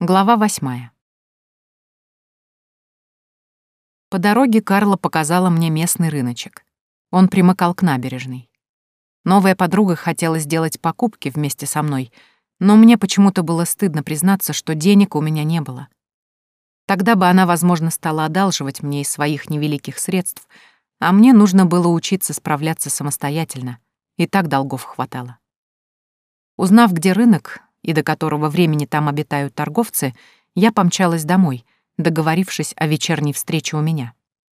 Глава 8. По дороге Карла показала мне местный рыночек. Он примыкал к набережной. Новая подруга хотела сделать покупки вместе со мной, но мне почему-то было стыдно признаться, что денег у меня не было. Тогда бы она, возможно, стала одалживать мне из своих невеликих средств, а мне нужно было учиться справляться самостоятельно, и так долгов хватало. Узнав, где рынок, и до которого времени там обитают торговцы, я помчалась домой, договорившись о вечерней встрече у меня.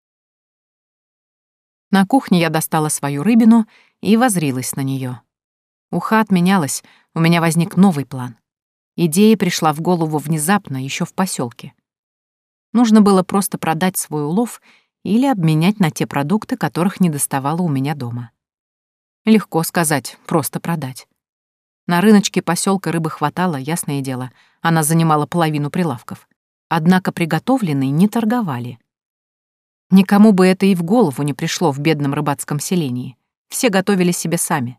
На кухне я достала свою рыбину и воззрилась на нее. Уха отменялась, у меня возник новый план. Идея пришла в голову внезапно, еще в поселке. Нужно было просто продать свой улов или обменять на те продукты, которых не доставало у меня дома. Легко сказать, просто продать. На рыночке поселка рыбы хватало, ясное дело, она занимала половину прилавков. Однако приготовленной не торговали. Никому бы это и в голову не пришло в бедном рыбацком селении. Все готовили себе сами.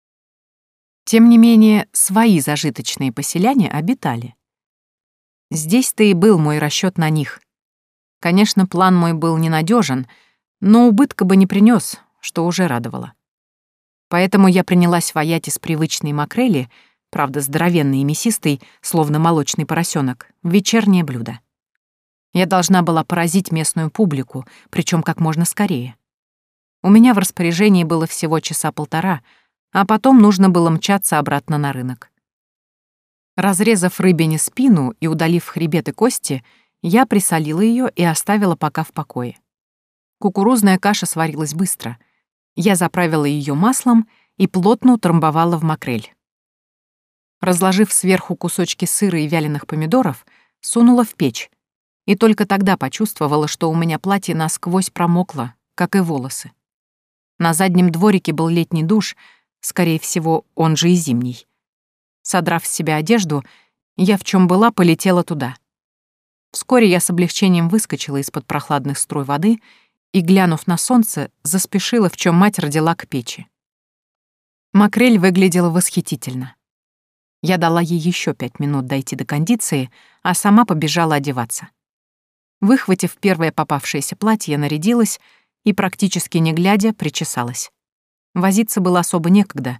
Тем не менее, свои зажиточные поселяне обитали. Здесь-то и был мой расчет на них. Конечно, план мой был ненадежен, но убытка бы не принес, что уже радовало. Поэтому я принялась ваять из привычной макрели, правда, здоровенной и мясистой, словно молочный поросенок, в вечернее блюдо. Я должна была поразить местную публику, причем как можно скорее. У меня в распоряжении было всего часа полтора, а потом нужно было мчаться обратно на рынок. Разрезав рыбине спину и удалив хребет и кости, я присолила ее и оставила пока в покое. Кукурузная каша сварилась быстро. Я заправила ее маслом и плотно утрамбовала в макрель. Разложив сверху кусочки сыра и вяленых помидоров, сунула в печь, и только тогда почувствовала, что у меня платье насквозь промокло, как и волосы. На заднем дворике был летний душ, скорее всего, он же и зимний. Содрав с себя одежду, я в чем была полетела туда. Вскоре я с облегчением выскочила из-под прохладных струй воды и, глянув на солнце, заспешила, в чем мать родила, к печи. Макрель выглядела восхитительно. Я дала ей еще 5 минут дойти до кондиции, а сама побежала одеваться. Выхватив первое попавшееся платье, нарядилась и, практически не глядя, причесалась. Возиться было особо некогда.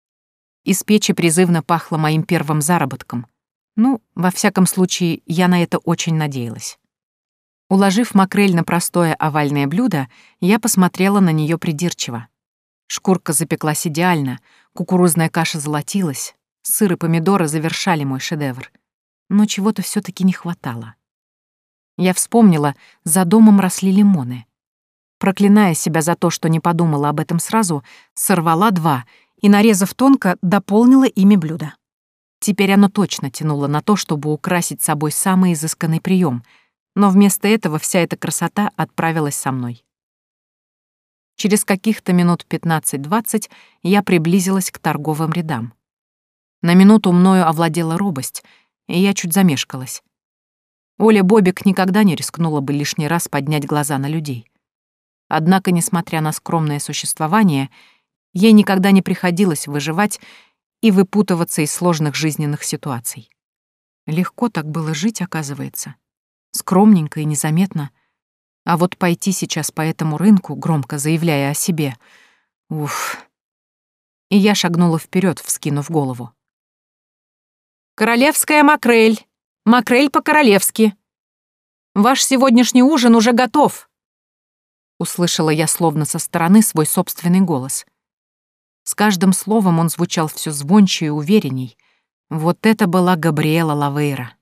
Из печи призывно пахло моим первым заработком. Ну, во всяком случае, я на это очень надеялась. Уложив макрель на простое овальное блюдо, я посмотрела на нее придирчиво. Шкурка запеклась идеально, кукурузная каша золотилась, сыр и помидоры завершали мой шедевр. Но чего-то все таки не хватало. Я вспомнила, за домом росли лимоны. Проклиная себя за то, что не подумала об этом сразу, сорвала 2 и, нарезав тонко, дополнила ими блюдо. Теперь оно точно тянуло на то, чтобы украсить собой самый изысканный прием, но вместо этого вся эта красота отправилась со мной. Через каких-то минут 15-20 я приблизилась к торговым рядам. На минуту мною овладела робость, и я чуть замешкалась. Оля Бобик никогда не рискнула бы лишний раз поднять глаза на людей. Однако, несмотря на скромное существование, ей никогда не приходилось выживать и выпутываться из сложных жизненных ситуаций. Легко так было жить, оказывается. Скромненько и незаметно. А вот пойти сейчас по этому рынку, громко заявляя о себе... Уф. И я шагнула вперед, вскинув голову. «Королевская макрель! Макрель по-королевски! Ваш сегодняшний ужин уже готов!» Услышала я словно со стороны свой собственный голос. С каждым словом он звучал все звонче и уверенней. Вот это была Габриэла Лавейра.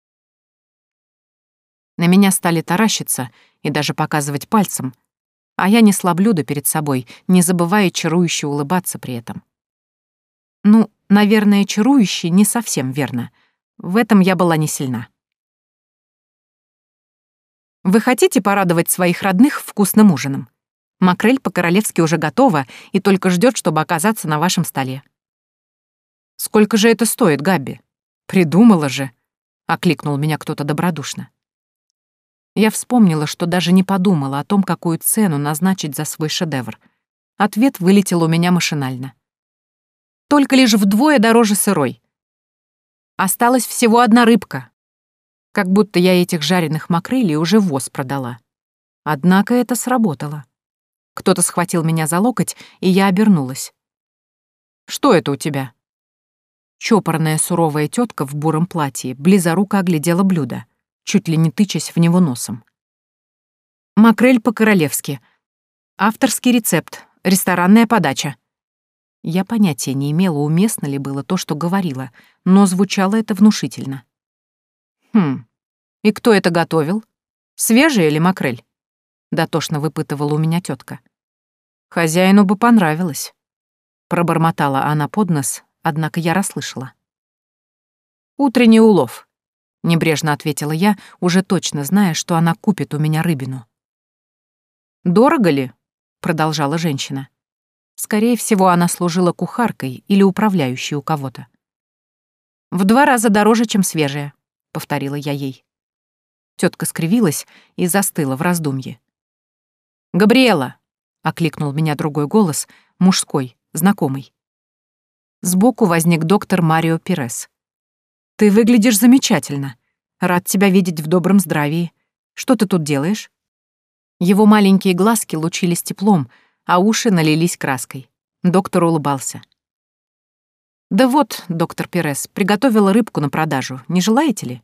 На меня стали таращиться и даже показывать пальцем, а я несла блюдо перед собой, не забывая чарующе улыбаться при этом. Ну, наверное, чарующе не совсем верно. В этом я была не сильна. Вы хотите порадовать своих родных вкусным ужином? Макрель по-королевски уже готова и только ждет, чтобы оказаться на вашем столе. Сколько же это стоит, Габи? Придумала же, окликнул меня кто-то добродушно. Я вспомнила, что даже не подумала о том, какую цену назначить за свой шедевр. Ответ вылетел у меня машинально. Только лишь вдвое дороже сырой. Осталась всего 1 рыбка. Как будто я этих жареных макрелей уже в ВОЗ продала. Однако это сработало. Кто-то схватил меня за локоть, и я обернулась. «Что это у тебя?» Чопорная суровая тетка в буром платье близоруко оглядела блюдо, чуть ли не тычась в него носом. «Макрель по-королевски. Авторский рецепт. Ресторанная подача». Я понятия не имела, уместно ли было то, что говорила, но звучало это внушительно. «Хм, и кто это готовил? Свежая или макрель?» — дотошно выпытывала у меня тетка. «Хозяину бы понравилось», — пробормотала она под нос, однако я расслышала. «Утренний улов», — небрежно ответила я, уже точно зная, что она купит у меня рыбину. «Дорого ли?» — продолжала женщина. Скорее всего, она служила кухаркой или управляющей у кого-то. «В 2 раза дороже, чем свежая», — повторила я ей. Тетка скривилась и застыла в раздумье. «Габриэла!» — окликнул меня другой голос, мужской, знакомый. Сбоку возник доктор Марио Пирес. «Ты выглядишь замечательно. Рад тебя видеть в добром здравии. Что ты тут делаешь?» Его маленькие глазки лучились теплом, а уши налились краской. Доктор улыбался. «Да вот, доктор Пирес, приготовила рыбку на продажу. Не желаете ли?»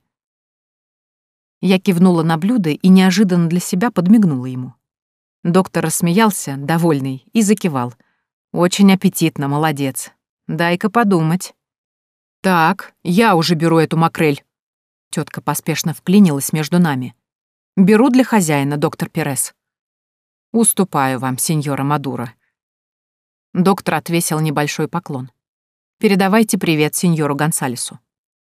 Я кивнула на блюдо и неожиданно для себя подмигнула ему. Доктор рассмеялся, довольный, и закивал. «Очень аппетитно, молодец. Дай-ка подумать». «Так, я уже беру эту макрель». Тетка поспешно вклинилась между нами. «Беру для хозяина, доктор Пирес». «Уступаю вам, сеньора Мадуро». Доктор отвесил небольшой поклон. «Передавайте привет сеньору Гонсалесу».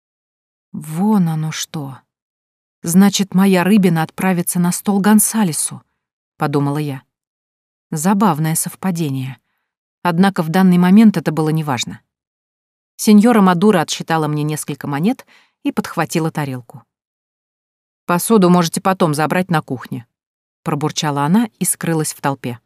«Вон оно что. Значит, моя рыбина отправится на стол Гонсалесу», — подумала я. Забавное совпадение. Однако в данный момент это было неважно. Сеньора Мадуро отсчитала мне несколько монет и подхватила тарелку. «Посуду можете потом забрать на кухне», — пробурчала она и скрылась в толпе.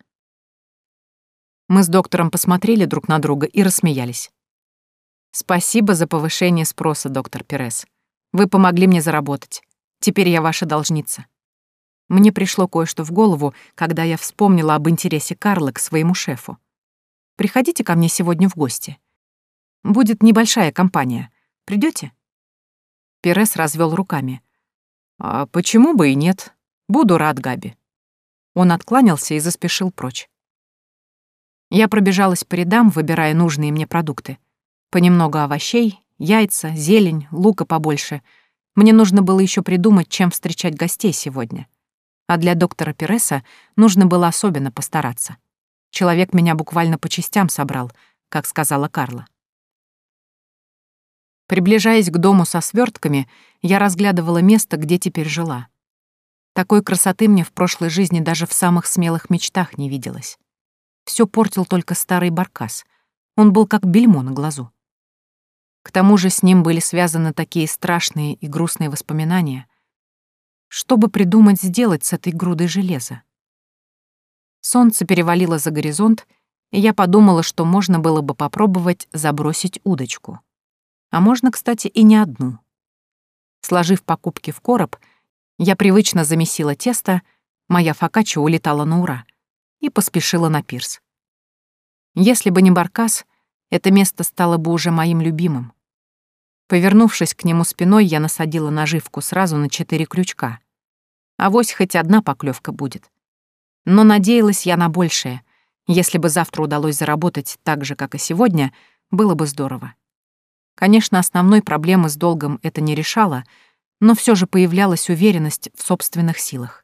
Мы с доктором посмотрели друг на друга и рассмеялись. «Спасибо за повышение спроса, доктор Пирес. Вы помогли мне заработать. Теперь я ваша должница». Мне пришло кое-что в голову, когда я вспомнила об интересе Карла к своему шефу. «Приходите ко мне сегодня в гости. Будет небольшая компания. Придете? Пирес развел руками. «А почему бы и нет? Буду рад, Габи». Он откланялся и заспешил прочь. Я пробежалась по рядам, выбирая нужные мне продукты. Понемногу овощей, яйца, зелень, лука побольше. Мне нужно было еще придумать, чем встречать гостей сегодня. А для доктора Пиреса нужно было особенно постараться. Человек меня буквально по частям собрал, как сказала Карла. Приближаясь к дому со свертками, я разглядывала место, где теперь жила. Такой красоты мне в прошлой жизни даже в самых смелых мечтах не виделось. Все портил только старый баркас. Он был как бельмо на глазу. К тому же с ним были связаны такие страшные и грустные воспоминания. Что бы придумать сделать с этой грудой железа? Солнце перевалило за горизонт, и я подумала, что можно было бы попробовать забросить удочку. А можно, кстати, и не одну. Сложив покупки в короб, я привычно замесила тесто, моя фокачча улетала на ура, и поспешила на пирс. Если бы не баркас, это место стало бы уже моим любимым. Повернувшись к нему спиной, я насадила наживку сразу на 4 крючка. Авось хоть одна поклевка будет. Но надеялась я на большее. Если бы завтра удалось заработать так же, как и сегодня, было бы здорово. Конечно, основной проблемы с долгом это не решало, но все же появлялась уверенность в собственных силах.